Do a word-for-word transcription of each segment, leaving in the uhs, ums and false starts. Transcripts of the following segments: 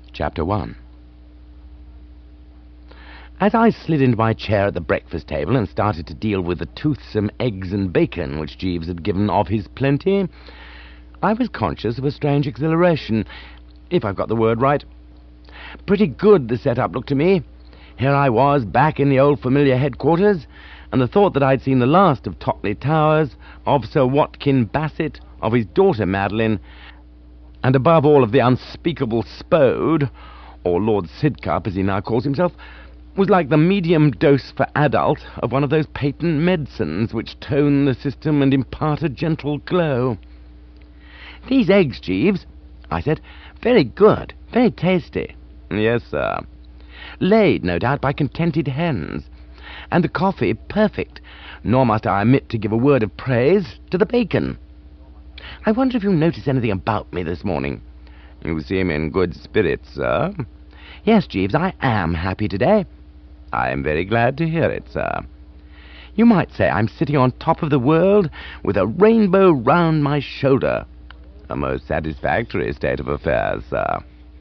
Chapter one. As I slid into my chair at the breakfast table and started to deal with the toothsome eggs and bacon which Jeeves had given of his plenty, I was conscious of a strange exhilaration, if I've got the word right. Pretty good the set-up looked to me. Here I was, back in the old familiar headquarters, and the thought that I'd seen the last of Totley Towers, of Sir Watkin Bassett, of his daughter Madeline, and above all of the unspeakable Spode, or Lord Sidcup as he now calls himself, was like the medium dose for adult of one of those patent medicines which tone the system and impart a gentle glow. "These eggs, Jeeves," I said, "very good, very tasty." "Yes, sir." "Laid, no doubt, by contented hens. And the coffee perfect, nor must I omit to give a word of praise to the bacon. I wonder if you notice anything about me this morning?" "You seem in good spirits, sir." "Yes, Jeeves, I am happy today." "I am very glad to hear it, sir." "You might say I'm sitting on top of the world with a rainbow round my shoulder." "A most satisfactory state of affairs, sir."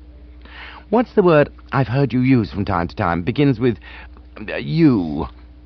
"What's the word I've heard you use from time to time? Begins with uh, you."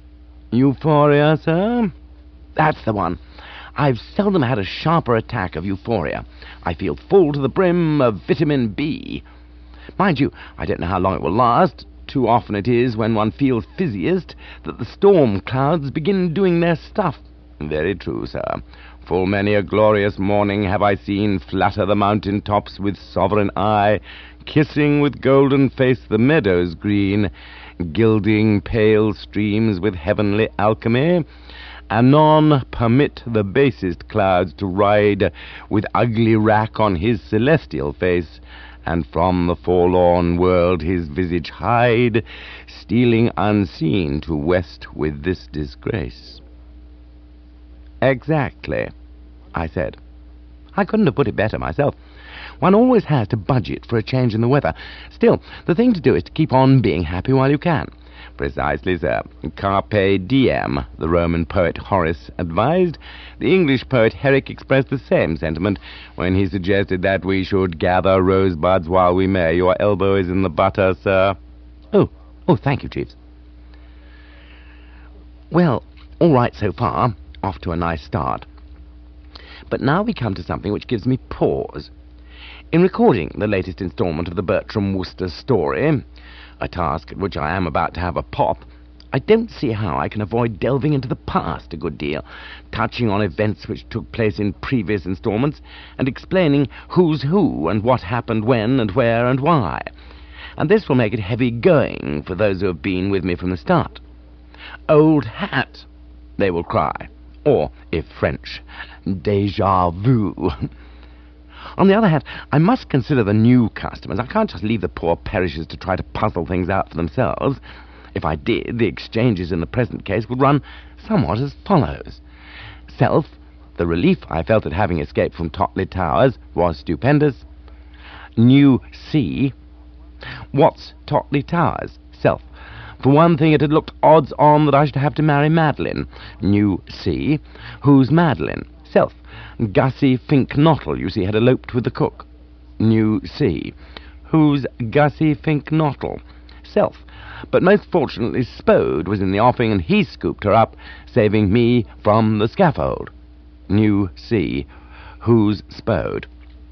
"Euphoria, sir?" "That's the one. I've seldom had a sharper attack of euphoria. I feel full to the brim of vitamin B. Mind you, I don't know how long it will last. Too often it is, when one feels fizziest, that the storm clouds begin doing their stuff." "Very true, sir. Full many a glorious morning have I seen flatter the mountain tops with sovereign eye, kissing with golden face the meadows green, gilding pale streams with heavenly alchemy. Anon permit the basest clouds to ride with ugly rack on his celestial face, and from the forlorn world his visage hide, stealing unseen to west with this disgrace." "Exactly," I said. I couldn't have put it better myself. One always has to budget for a change in the weather. Still, the thing to do is to keep on being happy while you can. "Precisely, sir. Carpe diem," the Roman poet Horace advised. The English poet Herrick expressed the same sentiment when he suggested that we should gather rosebuds while we may. Your elbow is in the butter, sir. Oh, oh, thank you, Jeeves. Well, all right so far. Off to a nice start. But now we come to something which gives me pause. In recording the latest instalment of the Bertram Wooster story, a task at which I am about to have a pop, I don't see how I can avoid delving into the past a good deal, touching on events which took place in previous installments, and explaining who's who and what happened when and where and why. And this will make it heavy going for those who have been with me from the start. "Old hat," they will cry, or, if French, déjà vu. On the other hand, I must consider the new customers. I can't just leave the poor perishers to try to puzzle things out for themselves. If I did, the exchanges in the present case would run somewhat as follows. Self, the relief I felt at having escaped from Totley Towers was stupendous. New C. What's Totley Towers? Self. For one thing, it had looked odds-on that I should have to marry Madeline. New C. Who's Madeline? Self. Gussie Fink Nottle, you see, had eloped with the cook. New C. Who's Gussie Fink Nottle? Self. But most fortunately, Spode was in the offing, and he scooped her up, saving me from the scaffold. New C. Who's Spode?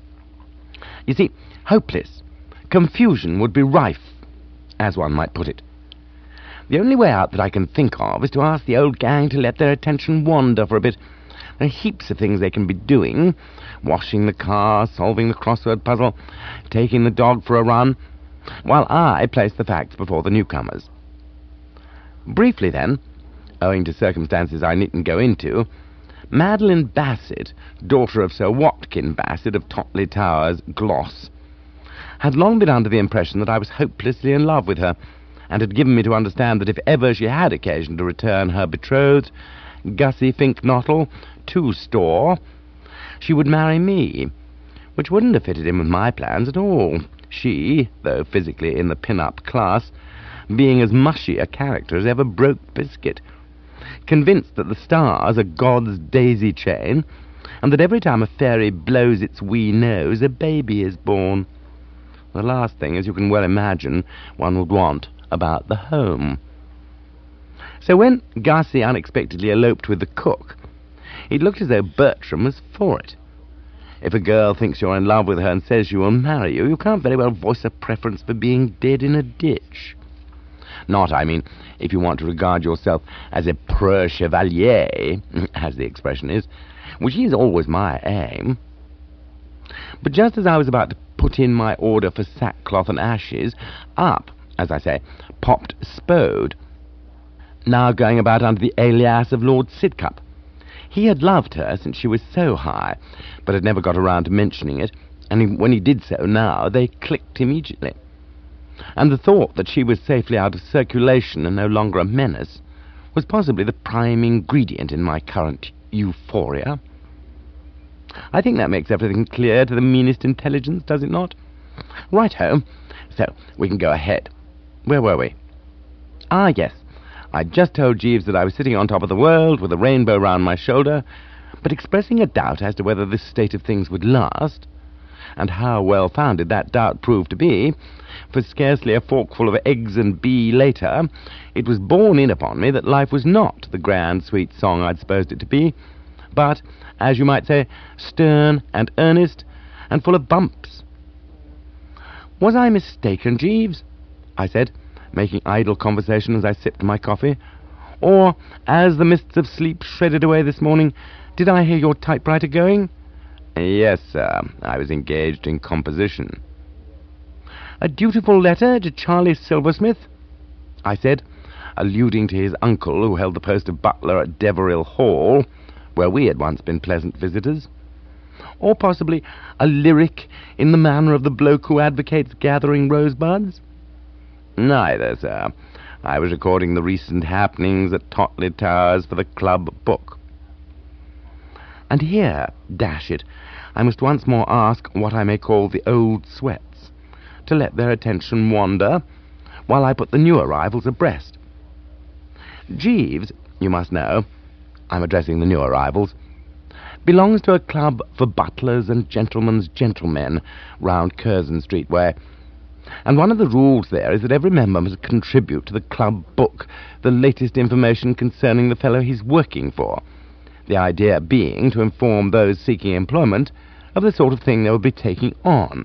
You see, hopeless. Confusion would be rife, as one might put it. The only way out that I can think of is to ask the old gang to let their attention wander for a bit. There are heaps of things they can be doing. Washing the car, solving the crossword puzzle, taking the dog for a run, while I place the facts before the newcomers. Briefly, then, owing to circumstances I needn't go into, Madeline Bassett, daughter of Sir Watkin Bassett of Totley Towers, Gloss, had long been under the impression that I was hopelessly in love with her, and had given me to understand that if ever she had occasion to return her betrothed, Gussie Fink Nottle, to store, she would marry me, which wouldn't have fitted in with my plans at all. She, though physically in the pin-up class, being as mushy a character as ever broke biscuit, convinced that the stars are God's daisy chain, and that every time a fairy blows its wee nose, a baby is born. The last thing, as you can well imagine, one would want about the home. So when Gussie unexpectedly eloped with the cook, it looked as though Bertram was for it. If a girl thinks you're in love with her and says she will marry you, you can't very well voice a preference for being dead in a ditch. Not, I mean, if you want to regard yourself as a preux chevalier, as the expression is, which is always my aim. But just as I was about to put in my order for sackcloth and ashes, up, as I say, popped Spode, now going about under the alias of Lord Sidcup. He had loved her since she was so high, but had never got around to mentioning it, and he, when he did so now, they clicked immediately. And the thought that she was safely out of circulation and no longer a menace was possibly the prime ingredient in my current euphoria. I think that makes everything clear to the meanest intelligence, does it not? Right-ho. So, we can go ahead. Where were we? Ah, yes. I'd just told Jeeves that I was sitting on top of the world with a rainbow round my shoulder, but expressing a doubt as to whether this state of things would last, and how well-founded that doubt proved to be, for scarcely a forkful of eggs and bee later, it was borne in upon me that life was not the grand, sweet song I'd supposed it to be, but, as you might say, stern and earnest, and full of bumps. Was I mistaken, Jeeves? I said, making idle conversation as I sipped my coffee. Or, as the mists of sleep shredded away this morning, did I hear your typewriter going? Yes, sir. I was engaged in composition. A dutiful letter to Charlie Silversmith? I said, alluding to his uncle who held the post of butler at Deverill Hall, where we had once been pleasant visitors. Or possibly a lyric in the manner of the bloke who advocates gathering rosebuds? Neither, sir. I was recording the recent happenings at Totley Towers for the club book. And here, dash it, I must once more ask what I may call the old sweats, to let their attention wander, while I put the new arrivals abreast. Jeeves, you must know, I'm addressing the new arrivals, belongs to a club for butlers and gentlemen's gentlemen round Curzon Street way, and one of the rules there is that every member must contribute to the club book the latest information concerning the fellow he's working for, the idea being to inform those seeking employment of the sort of thing they will be taking on.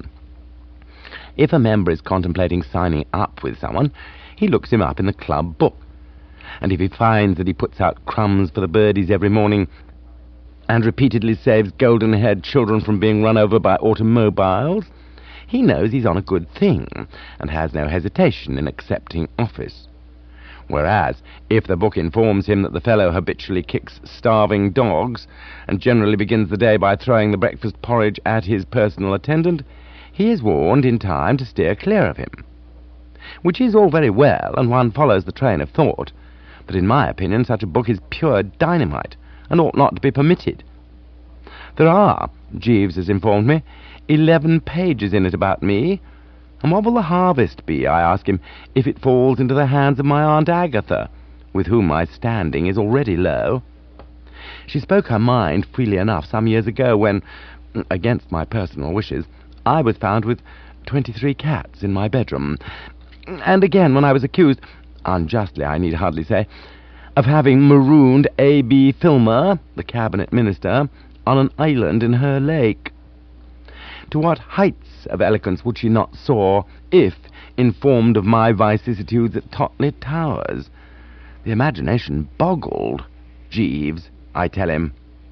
If a member is contemplating signing up with someone, he looks him up in the club book, and if he finds that he puts out crumbs for the birdies every morning and repeatedly saves golden-haired children from being run over by automobiles, he knows he's on a good thing and has no hesitation in accepting office. Whereas, if the book informs him that the fellow habitually kicks starving dogs and generally begins the day by throwing the breakfast porridge at his personal attendant, he is warned in time to steer clear of him. Which is all very well, and one follows the train of thought, but in my opinion such a book is pure dynamite, and ought not to be permitted. There are, Jeeves has informed me, eleven pages in it about me, and what will the harvest be, I ask him, if it falls into the hands of my Aunt Agatha, with whom my standing is already low? She spoke her mind freely enough some years ago when, against my personal wishes, I was found with twenty-three cats in my bedroom, and again when I was accused, unjustly I need hardly say, of having marooned A B Filmer, the cabinet minister, on an island in her lake. To what heights of eloquence would she not soar, if, informed of my vicissitudes at Totley Towers? The imagination boggled, Jeeves, I tell him.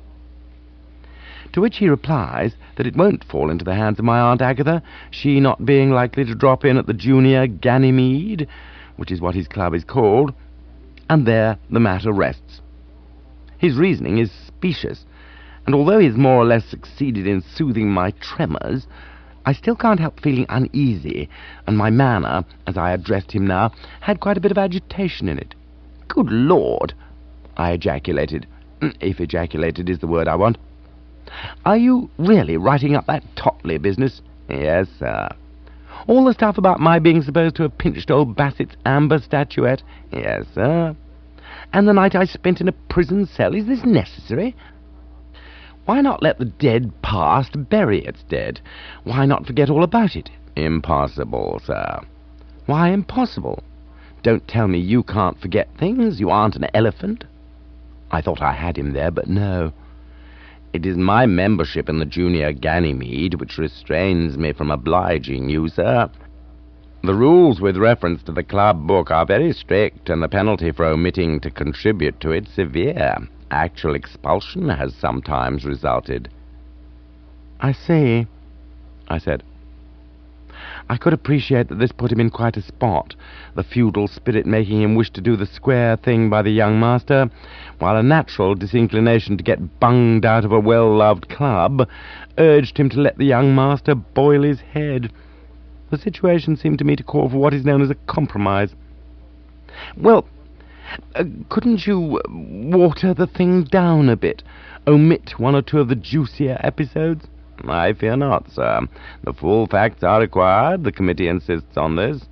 To which he replies that it won't fall into the hands of my Aunt Agatha, she not being likely to drop in at the Junior Ganymede, which is what his club is called, and there the matter rests. His reasoning is specious, and although he has more or less succeeded in soothing my tremors, I still can't help feeling uneasy, and my manner, as I addressed him now, had quite a bit of agitation in it. "Good Lord!" I ejaculated, if ejaculated is the word I want. "Are you really writing up that Totley business?" "Yes, sir." "All the stuff about my being supposed to have pinched old Bassett's amber statuette?" "Yes, sir." "And the night I spent in a prison cell? Is this necessary? Why not let the dead past bury its dead? Why not forget all about it? Impossible, sir. Why impossible? Don't tell me you can't forget things. You aren't an elephant. I thought I had him there, but no. It is my membership in the Junior Ganymede which restrains me from obliging you, sir. The rules with reference to the club book are very strict, and the penalty for omitting to contribute to it severe. Actual expulsion has sometimes resulted. I see, I said. I could appreciate that this put him in quite a spot, the feudal spirit making him wish to do the square thing by the young master, while a natural disinclination to get bunged out of a well-loved club urged him to let the young master boil his head. The situation seemed to me to call for what is known as a compromise. Well, uh, couldn't you water the thing down a bit? Omit one or two of the juicier episodes? I fear not, sir. The full facts are required. The committee insists on this.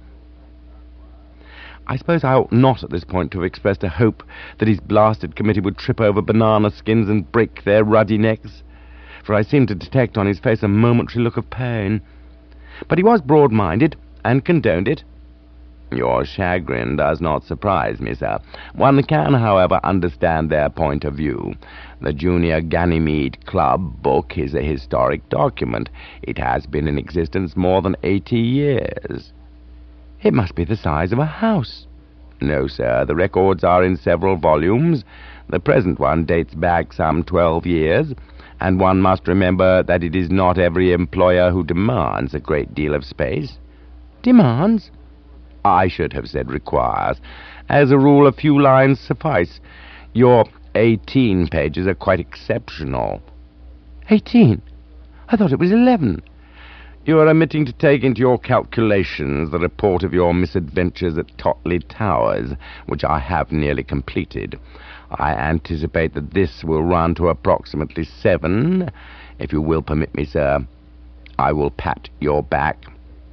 I suppose I ought not at this point to have expressed a hope that his blasted committee would trip over banana skins and break their ruddy necks, for I seemed to detect on his face a momentary look of pain. But he was broad-minded, and condoned it. Your chagrin does not surprise me, sir. One can, however, understand their point of view. The Junior Ganymede Club book is a historic document. It has been in existence more than eighty years. It must be the size of a house. No, sir, the records are in several volumes. The present one dates back some twelve years, and one must remember that it is not every employer who demands a great deal of space. Demands? I should have said requires. As a rule, a few lines suffice. Your eighteen pages are quite exceptional. Eighteen? I thought it was eleven. You are omitting to take into your calculations the report of your misadventures at Totley Towers, which I have nearly completed. I anticipate that this will run to approximately seven. If you will permit me, sir, I will pat your back.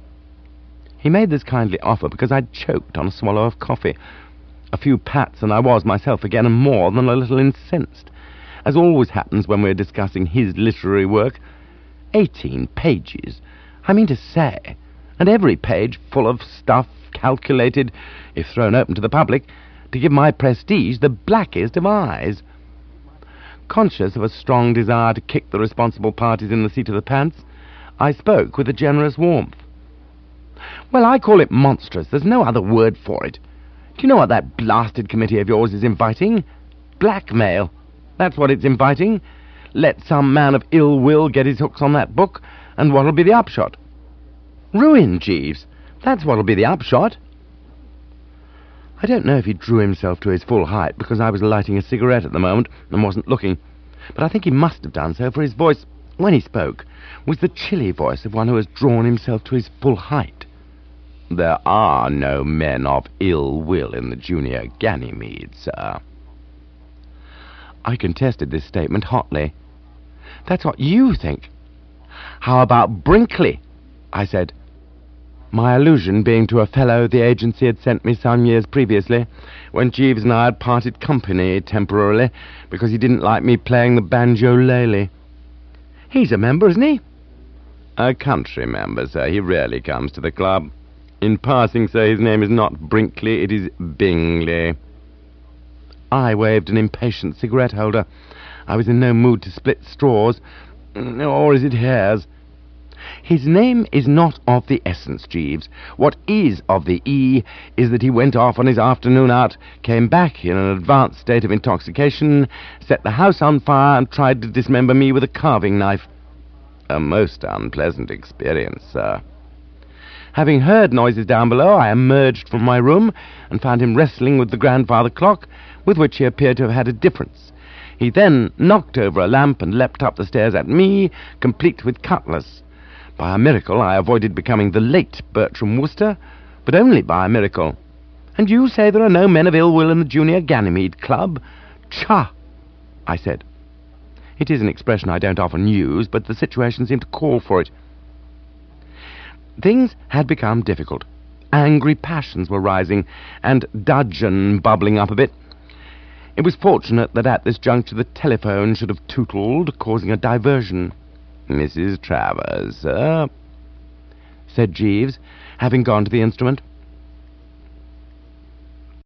He made this kindly offer because I'd choked on a swallow of coffee. A few pats, and I was myself again, and more than a little incensed, as always happens when we're discussing his literary work. Eighteen pages, I mean to say, and every page full of stuff calculated, if thrown open to the public, to give my prestige the blackest of eyes. Conscious of a strong desire to kick the responsible parties in the seat of the pants, I spoke with a generous warmth. Well, I call it monstrous. There's no other word for it. Do you know what that blasted committee of yours is inviting? Blackmail. That's what it's inviting. Let some man of ill will get his hooks on that book, and what'll be the upshot? Ruin, Jeeves. That's what'll be the upshot. I don't know if he drew himself to his full height, because I was lighting a cigarette at the moment and wasn't looking, but I think he must have done so, for his voice, when he spoke, was the chilly voice of one who has drawn himself to his full height. There are no men of ill will in the Junior Ganymede, sir. I contested this statement hotly. That's what you think. How about Brinkley? I said, my allusion being to a fellow the agency had sent me some years previously, when Jeeves and I had parted company temporarily, because he didn't like me playing the banjo-lele. He's a member, isn't he? A country member, sir. He rarely comes to the club. In passing, sir, his name is not Brinkley, it is Bingley. I waved an impatient cigarette-holder. I was in no mood to split straws, or is it hairs? His name is not of the essence, Jeeves. What is of the E is that he went off on his afternoon out, came back in an advanced state of intoxication, set the house on fire, and tried to dismember me with a carving knife. A most unpleasant experience, sir. Having heard noises down below, I emerged from my room and found him wrestling with the grandfather clock, with which he appeared to have had a difference. He then knocked over a lamp and leapt up the stairs at me, complete with cutlass. By a miracle, I avoided becoming the late Bertram Wooster, but only by a miracle. And you say there are no men of ill will in the Junior Ganymede Club? Cha! I said. It is an expression I don't often use, but the situation seemed to call for it. Things had become difficult. Angry passions were rising, and dudgeon bubbling up a bit. It was fortunate that at this juncture the telephone should have tootled, causing a diversion. Missus Travers, sir. said Jeeves, having gone to the instrument.